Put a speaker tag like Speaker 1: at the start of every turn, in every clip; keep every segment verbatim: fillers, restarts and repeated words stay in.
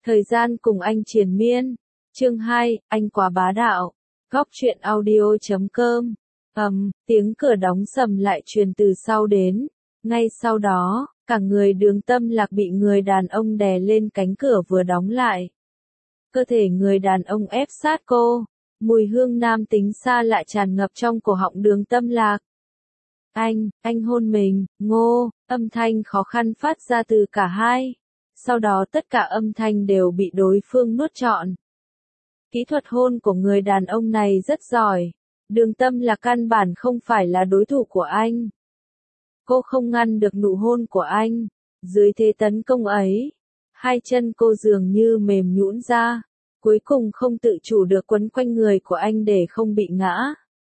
Speaker 1: Thời gian cùng anh triền miên. Chương hai, anh quá bá đạo. Góc truyện audio chấm com. Ầm, tiếng cửa đóng sầm lại truyền từ sau đến. Ngay sau đó, cả người Đường Tâm Lạc bị người đàn ông đè lên cánh cửa vừa đóng lại. Cơ thể người đàn ông ép sát cô. Mùi hương nam tính xa lạ tràn ngập trong cổ họng Đường Tâm Lạc. Anh, anh hôn mình, ngô, âm thanh khó khăn phát ra từ cả hai. Sau đó tất cả âm thanh đều bị đối phương nuốt trọn. Kỹ thuật hôn của người đàn ông này rất giỏi. Đường Tâm Lạc căn bản không phải là đối thủ của anh. Cô không ngăn được nụ hôn của anh. Dưới thế tấn công ấy, hai chân cô dường như mềm nhũn ra. Cuối cùng không tự chủ được quấn quanh người của anh để không bị ngã.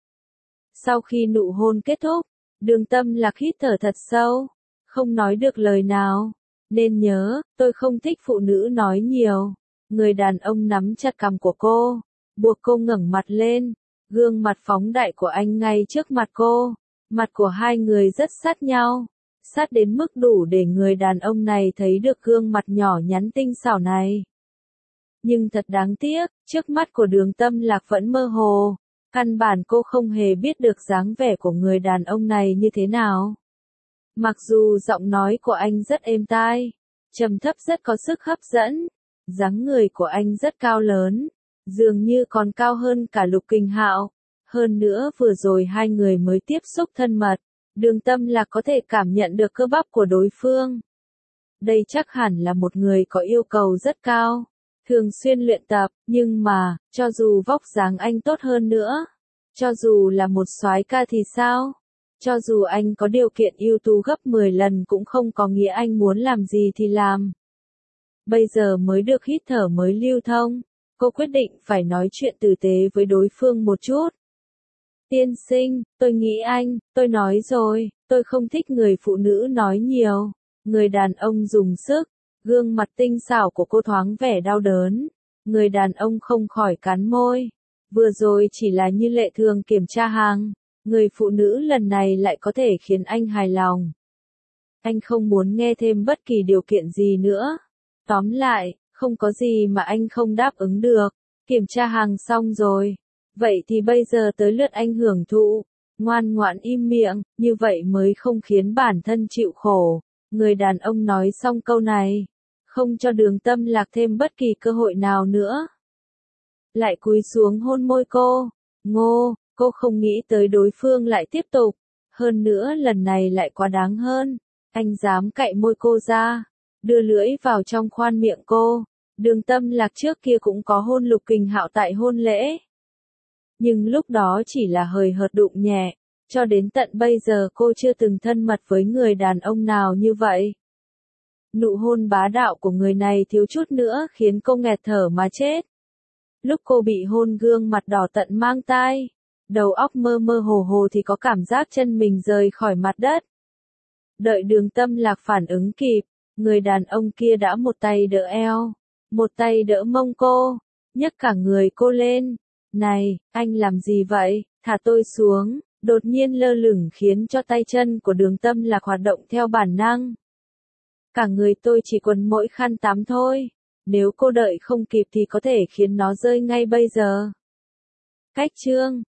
Speaker 1: Sau khi nụ hôn kết thúc, Đường Tâm Lạc hít thở thật sâu, không nói được lời nào. Nên nhớ, tôi không thích phụ nữ nói nhiều. Người đàn ông nắm chặt cằm của cô, buộc cô ngẩng mặt lên. Gương mặt phóng đại của anh ngay trước mặt cô. Mặt của hai người rất sát nhau, sát đến mức đủ để người đàn ông này thấy được gương mặt nhỏ nhắn tinh xảo này. Nhưng thật đáng tiếc, trước mắt của Đường Tâm Lạc vẫn mơ hồ. Căn bản cô không hề biết được dáng vẻ của người đàn ông này như thế nào. Mặc dù giọng nói của anh rất êm tai, trầm thấp rất có sức hấp dẫn, dáng người của anh rất cao lớn, dường như còn cao hơn cả Lục Kình Hạo. Hơn nữa vừa rồi hai người mới tiếp xúc thân mật, Đường Tâm Lạc có thể cảm nhận được cơ bắp của đối phương. Đây chắc hẳn là một người có yêu cầu rất cao, thường xuyên luyện tập, nhưng mà, cho dù vóc dáng anh tốt hơn nữa, cho dù là một soái ca thì sao? Cho dù anh có điều kiện ưu tú gấp mười lần cũng không có nghĩa anh muốn làm gì thì làm. Bây giờ mới được hít thở mới lưu thông, cô quyết định phải nói chuyện tử tế với đối phương một chút. Tiên sinh, tôi nghĩ anh, tôi nói rồi, tôi không thích người phụ nữ nói nhiều. Người đàn ông dùng sức, gương mặt tinh xảo của cô thoáng vẻ đau đớn. Người đàn ông không khỏi cắn môi. Vừa rồi chỉ là như lệ thường kiểm tra hàng. Người phụ nữ lần này lại có thể khiến anh hài lòng. Anh không muốn nghe thêm bất kỳ điều kiện gì nữa. Tóm lại, không có gì mà anh không đáp ứng được. Kiểm tra hàng xong rồi. Vậy thì bây giờ tới lượt anh hưởng thụ. Ngoan ngoãn im miệng, như vậy mới không khiến bản thân chịu khổ. Người đàn ông nói xong câu này, không cho Đường Tâm Lạc thêm bất kỳ cơ hội nào nữa. Lại cúi xuống hôn môi cô. Ngô, cô không nghĩ tới đối phương lại tiếp tục. Hơn nữa lần này lại quá đáng hơn. Anh dám cạy môi cô ra, đưa lưỡi vào trong khoan miệng cô. Đường Tâm Lạc trước kia cũng có hôn Lục Kình Hạo tại hôn lễ. Nhưng lúc đó chỉ là hời hợt đụng nhẹ. Cho đến tận bây giờ cô chưa từng thân mật với người đàn ông nào như vậy. Nụ hôn bá đạo của người này thiếu chút nữa khiến cô nghẹt thở mà chết. Lúc cô bị hôn gương mặt đỏ tận mang tai, đầu óc mơ mơ hồ hồ thì có cảm giác chân mình rời khỏi mặt đất. Đợi Đường Tâm Lạc phản ứng kịp, người đàn ông kia đã một tay đỡ eo, một tay đỡ mông cô, nhấc cả người cô lên. Này, anh làm gì vậy, thả tôi xuống. Đột nhiên lơ lửng khiến cho tay chân của Đường Tâm Lạc hoạt động theo bản năng. Cả người tôi chỉ quấn mỗi khăn tắm thôi. Nếu cô đợi không kịp thì có thể khiến nó rơi ngay bây giờ. Cách chương,